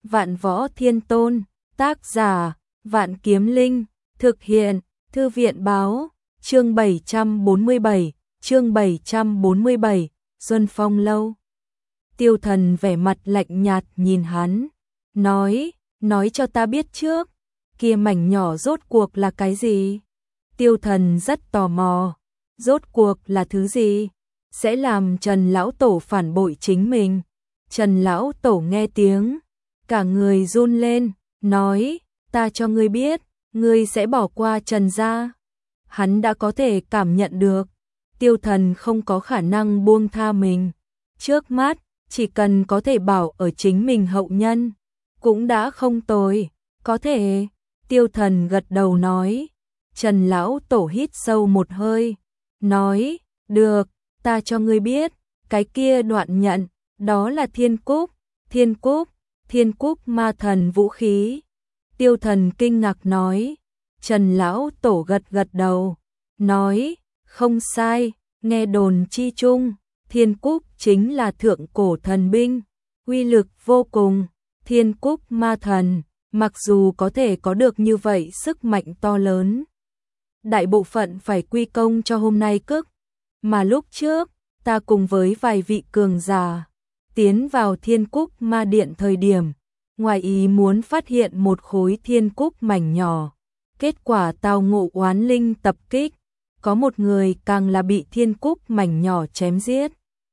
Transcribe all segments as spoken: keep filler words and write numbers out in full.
Vạn Võ Thiên Tôn, tác giả, Vạn Kiếm Linh, thực hiện, Thư viện báo, chương bảy trăm bốn mươi bảy, chương bảy trăm bốn mươi bảy, Xuân Phong Lâu. Tiêu Thần vẻ mặt lạnh nhạt nhìn hắn, nói, nói cho ta biết trước, kia mảnh nhỏ rốt cuộc là cái gì? Tiêu Thần rất tò mò, rốt cuộc là thứ gì? Sẽ làm Trần Lão Tổ phản bội chính mình. Trần Lão Tổ nghe tiếng, cả người run lên, nói, ta cho ngươi biết, ngươi sẽ bỏ qua Trần gia. Hắn đã có thể cảm nhận được, Tiêu Thần không có khả năng buông tha mình. Trước mắt, chỉ cần có thể bảo ở chính mình hậu nhân, cũng đã không tồi, có thể. Tiêu Thần gật đầu nói. Trần Lão Tổ hít sâu một hơi, nói, được, ta cho ngươi biết, cái kia đoạn nhận, đó là Thiên Cúc, Thiên Cúc, Thiên Cúc ma thần vũ khí. Tiêu Thần kinh ngạc nói. Trần Lão Tổ gật gật đầu, nói, không sai, nghe đồn chi chung, Thiên Cúc chính là thượng cổ thần binh, uy lực vô cùng. Thiên Cúc ma thần, mặc dù có thể có được như vậy sức mạnh to lớn, đại bộ phận phải quy công cho hôm nay cức, mà lúc trước, ta cùng với vài vị cường giả, tiến vào Thiên Cúc ma điện thời điểm, ngoài ý muốn phát hiện một khối Thiên Cúc mảnh nhỏ, kết quả tao ngộ oán linh tập kích, có một người càng là bị Thiên Cúc mảnh nhỏ chém giết.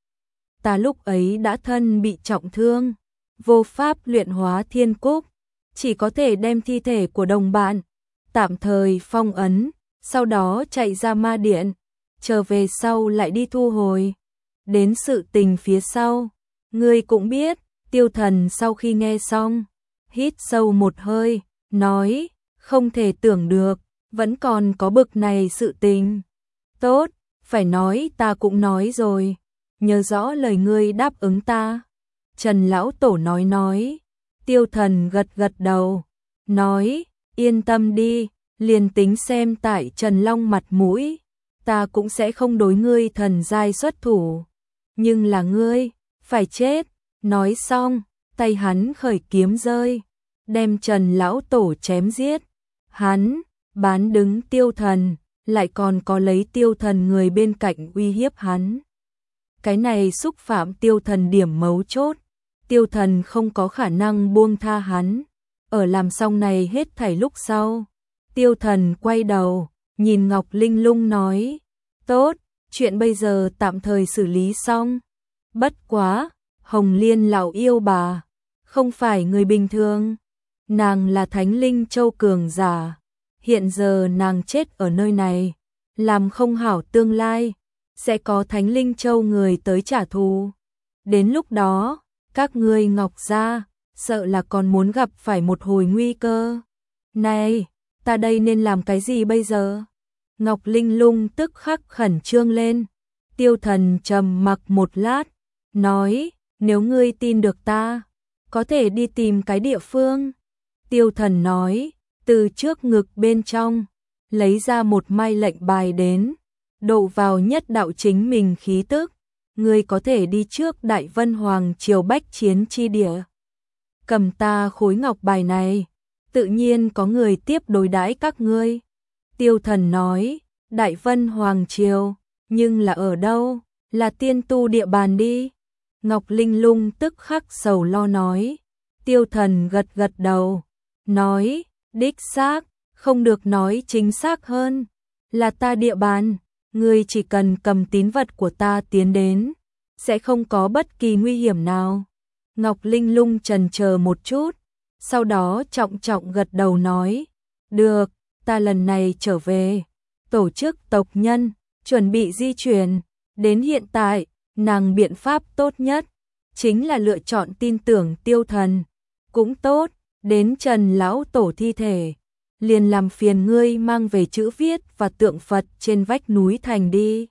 Ta lúc ấy đã thân bị trọng thương, vô pháp luyện hóa Thiên Cúc, chỉ có thể đem thi thể của đồng bạn tạm thời phong ấn, sau đó chạy ra ma điện, trở về sau lại đi thu hồi. Đến sự tình phía sau, ngươi cũng biết. Tiêu Thần sau khi nghe xong, hít sâu một hơi, nói, không thể tưởng được, vẫn còn có bực này sự tình. Tốt, phải nói ta cũng nói rồi, nhớ rõ lời ngươi đáp ứng ta. Trần Lão Tổ nói nói. Tiêu Thần gật gật đầu, nói, yên tâm đi, liền tính xem tại Trần Long mặt mũi, ta cũng sẽ không đối ngươi thần giai xuất thủ. Nhưng là ngươi, phải chết. Nói xong, tay hắn khởi kiếm rơi, đem Trần Lão Tổ chém giết. Hắn, bán đứng Tiêu Thần, lại còn có lấy Tiêu Thần người bên cạnh uy hiếp hắn. Cái này xúc phạm Tiêu Thần điểm mấu chốt. Tiêu Thần không có khả năng buông tha hắn. Ở làm xong này hết thảy lúc sau, Tiêu Thần quay đầu, nhìn Ngọc Linh Lung nói, tốt, chuyện bây giờ tạm thời xử lý xong. Bất quá, Hồng Liên lão yêu bà, không phải người bình thường. Nàng là Thánh Linh Châu cường giả. Hiện giờ nàng chết ở nơi này, làm không hảo tương lai, sẽ có Thánh Linh Châu người tới trả thù. Đến lúc đó, các ngươi Ngọc gia, sợ là còn muốn gặp phải một hồi nguy cơ. Này, ta đây nên làm cái gì bây giờ? Ngọc Linh Lung tức khắc khẩn trương lên. Tiêu Thần trầm mặc một lát, nói, nếu ngươi tin được ta, có thể đi tìm cái địa phương. Tiêu Thần nói, từ trước ngực bên trong, lấy ra một mai lệnh bài đến, độ vào nhất đạo chính mình khí tức. Ngươi có thể đi trước Đại Vân Hoàng triều bách chiến chi địa. Cầm ta khối ngọc bài này, tự nhiên có người tiếp đối đãi các ngươi. Tiêu Thần nói, Đại Vân Hoàng triều, nhưng là ở đâu? Là tiên tu địa bàn đi. Ngọc Linh Lung tức khắc sầu lo nói. Tiêu Thần gật gật đầu, nói, đích xác, không được nói chính xác hơn, là ta địa bàn, ngươi chỉ cần cầm tín vật của ta tiến đến, sẽ không có bất kỳ nguy hiểm nào. Ngọc Linh Lung chần chờ một chút, sau đó trọng trọng gật đầu nói, được, ta lần này trở về, tổ chức tộc nhân, chuẩn bị di chuyển. Đến hiện tại, nàng biện pháp tốt nhất, chính là lựa chọn tin tưởng Tiêu Thần. Cũng tốt, đến Trần Lão Tổ thi thể, liền làm phiền ngươi mang về chữ viết và tượng Phật trên vách núi thành đi.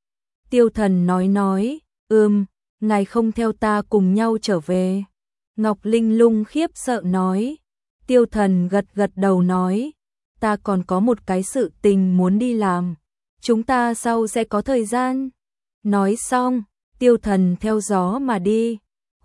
Tiêu Thần nói nói, ừm, ngài không theo ta cùng nhau trở về. Ngọc Linh Lung khiếp sợ nói. Tiêu Thần gật gật đầu nói, ta còn có một cái sự tình muốn đi làm, chúng ta sau sẽ có thời gian. Nói xong, Tiêu Thần theo gió mà đi.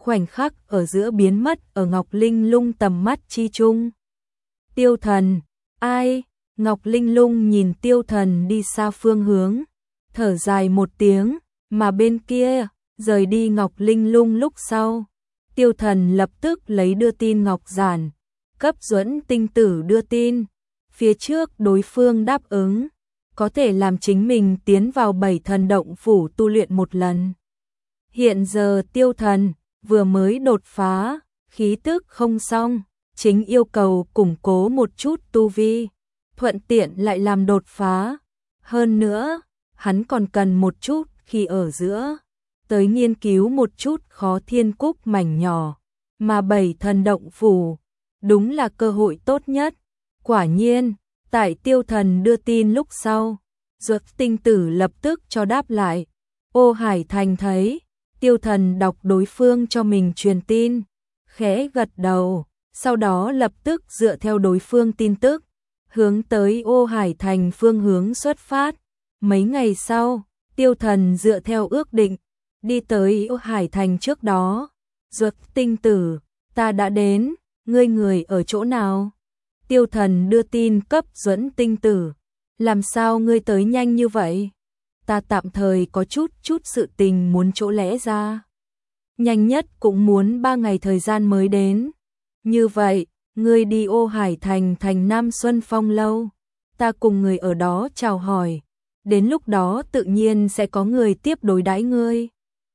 khoảnh khắc ở giữa biến mất ở Ngọc Linh Lung tầm mắt chi chung. Tiêu Thần, ai? Ngọc Linh Lung nhìn Tiêu Thần đi xa phương hướng, thở dài một tiếng, mà bên kia, rời đi Ngọc Linh Lung lúc sau. Tiêu Thần lập tức lấy đưa tin ngọc giản, cấp Duẫn Tinh Tử đưa tin. Phía trước đối phương đáp ứng, có thể làm chính mình tiến vào bảy thần động phủ tu luyện một lần. Hiện giờ Tiêu Thần vừa mới đột phá, khí tức không xong, chính yêu cầu củng cố một chút tu vi, thuận tiện lại làm đột phá. Hơn nữa, hắn còn cần một chút khi ở giữa, tới nghiên cứu một chút Khó Thiên Cúc mảnh nhỏ, mà bảy thần động phủ, đúng là cơ hội tốt nhất. Quả nhiên, tại Tiêu Thần đưa tin lúc sau, Duẫn Tinh Tử lập tức cho đáp lại. Ô Hải Thành thấy Tiêu Thần đọc đối phương cho mình truyền tin, khẽ gật đầu, sau đó lập tức dựa theo đối phương tin tức, hướng tới Ô Hải Thành phương hướng xuất phát. Mấy ngày sau, Tiêu Thần dựa theo ước định, đi tới Ô Hải Thành trước đó. Duẫn Tinh Tử, ta đã đến, ngươi người ở chỗ nào? Tiêu Thần đưa tin cấp Duẫn Tinh Tử, làm sao ngươi tới nhanh như vậy? Ta tạm thời có chút chút sự tình muốn chỗ lẽ ra. Nhanh nhất cũng muốn ba ngày thời gian mới đến. Như vậy, ngươi đi Ô Hải Thành thành Nam Xuân Phong lâu, ta cùng người ở đó chào hỏi, đến lúc đó tự nhiên sẽ có người tiếp đối đãi ngươi.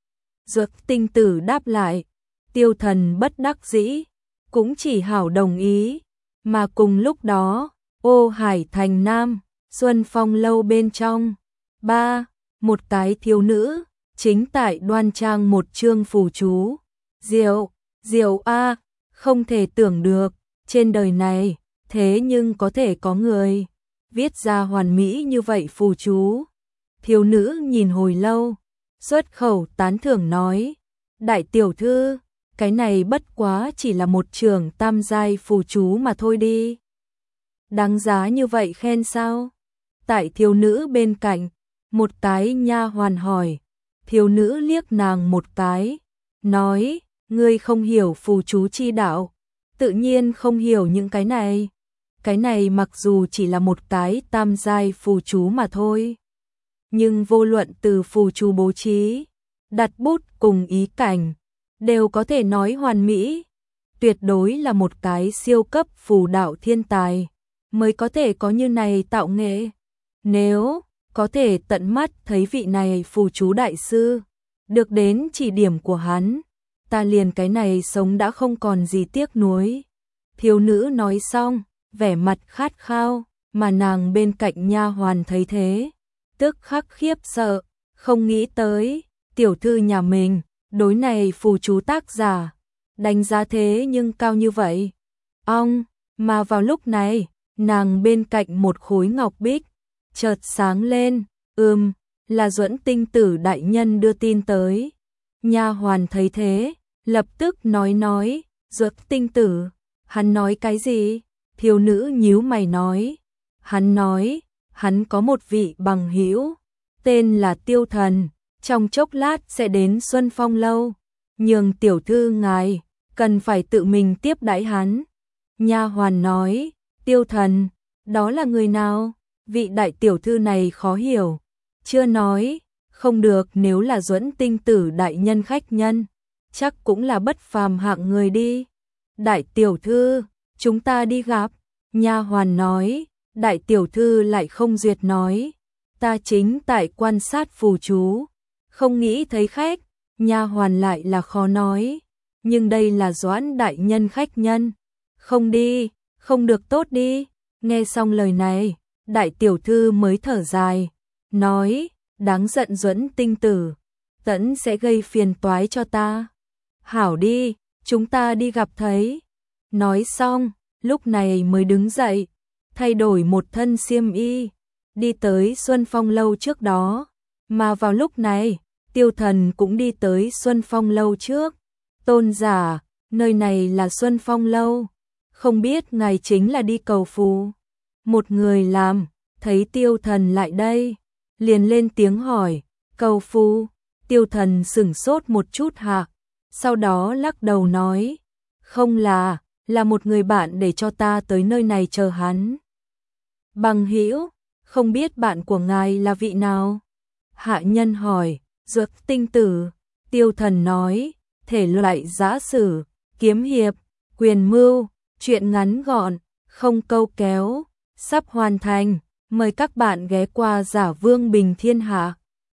Duẫn Tinh Tử đáp lại. Tiêu Thần bất đắc dĩ, cũng chỉ hảo đồng ý, mà cùng lúc đó, Ô Hải Thành Nam Xuân Phong lâu bên trong, ba, một cái thiếu nữ, chính tại đoan trang một chương phù chú. Diệu, diệu a, không thể tưởng được, trên đời này, thế nhưng có thể có người viết ra hoàn mỹ như vậy phù chú. Thiếu nữ nhìn hồi lâu, xuất khẩu tán thưởng nói, đại tiểu thư, cái này bất quá chỉ là một trường tam giai phù chú mà thôi đi. Đáng giá như vậy khen sao? Tại thiếu nữ bên cạnh, một cái nha hoàn hỏi. Thiếu nữ liếc nàng một cái, nói, ngươi không hiểu phù chú chi đạo, tự nhiên không hiểu những cái này. Cái này mặc dù chỉ là một cái tam giai phù chú mà thôi, nhưng vô luận từ phù chú bố trí, đặt bút cùng ý cảnh, đều có thể nói hoàn mỹ. Tuyệt đối là một cái siêu cấp phù đạo thiên tài, mới có thể có như này tạo nghệ. Nếu có thể tận mắt thấy vị này phù chú đại sư, được đến chỉ điểm của hắn, ta liền cái này sống đã không còn gì tiếc nuối. Thiếu nữ nói xong, vẻ mặt khát khao, mà nàng bên cạnh nha hoàn thấy thế, tức khắc khiếp sợ, không nghĩ tới, tiểu thư nhà mình, đối này phù chú tác giả, đánh giá thế nhưng cao như vậy. Ong, mà vào lúc này, nàng bên cạnh một khối ngọc bích, chợt sáng lên, ừm, là Duẫn Tinh Tử đại nhân đưa tin tới. Nha hoàn thấy thế, lập tức nói nói, Duẫn Tinh Tử, hắn nói cái gì? Thiếu nữ nhíu mày nói, hắn nói, hắn có một vị bằng hữu, tên là Tiêu Thần, trong chốc lát sẽ đến Xuân Phong lâu, nhường tiểu thư ngài, cần phải tự mình tiếp đãi hắn. Nha hoàn nói, Tiêu Thần, đó là người nào? Vị đại tiểu thư này khó hiểu, chưa nói, không được, nếu là Duẫn Tinh Tử đại nhân khách nhân, chắc cũng là bất phàm hạng người đi. Đại tiểu thư, chúng ta đi gặp. Nha hoàn nói, đại tiểu thư lại không duyệt nói, ta chính tại quan sát phù chú, không nghĩ thấy khách. Nha hoàn lại là khó nói, nhưng đây là Doãn đại nhân khách nhân, không đi, không được tốt đi. Nghe xong lời này, đại tiểu thư mới thở dài, nói, đáng giận Duẫn Tinh Tử, tẫn sẽ gây phiền toái cho ta. Hảo đi, chúng ta đi gặp thấy. Nói xong, lúc này mới đứng dậy, thay đổi một thân xiêm y, đi tới Xuân Phong lâu trước đó, mà vào lúc này, Tiêu Thần cũng đi tới Xuân Phong lâu trước. Tôn giả, nơi này là Xuân Phong lâu, không biết ngài chính là đi cầu phù. Một người làm, thấy Tiêu Thần lại đây, liền lên tiếng hỏi, cầu phù. Tiêu Thần sửng sốt một chút hạ, sau đó lắc đầu nói, không là, là một người bạn để cho ta tới nơi này chờ hắn. Bằng hữu, không biết bạn của ngài là vị nào? Hạ nhân hỏi. Dược tinh tử. Tiêu Thần nói, thể loại giã sử, kiếm hiệp, quyền mưu, truyện ngắn gọn, không câu kéo, sắp hoàn thành, mời các bạn ghé qua Giả Vương Bình Thiên Hạ.